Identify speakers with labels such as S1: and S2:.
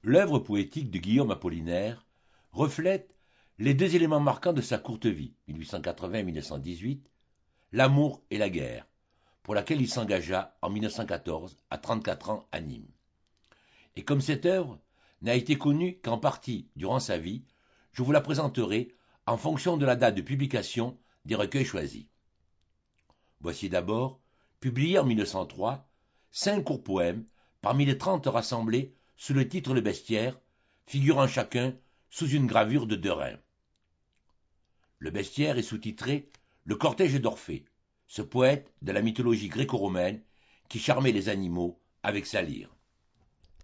S1: L'œuvre poétique de Guillaume Apollinaire reflète les deux éléments marquants de sa courte vie, 1880-1918, l'amour et la guerre, pour laquelle il s'engagea en 1914 à 34 ans à Nîmes. Et comme cette œuvre n'a été connue qu'en partie durant sa vie, je vous la présenterai en fonction de la date de publication des recueils choisis. Voici d'abord, publié en 1903, 5 courts poèmes parmi les 30 rassemblés sous le titre Le Bestiaire, figurant chacun sous une gravure de Derain. Le Bestiaire est sous-titré Le cortège d'Orphée, ce poète de la mythologie gréco-romaine qui charmait les animaux avec sa lyre.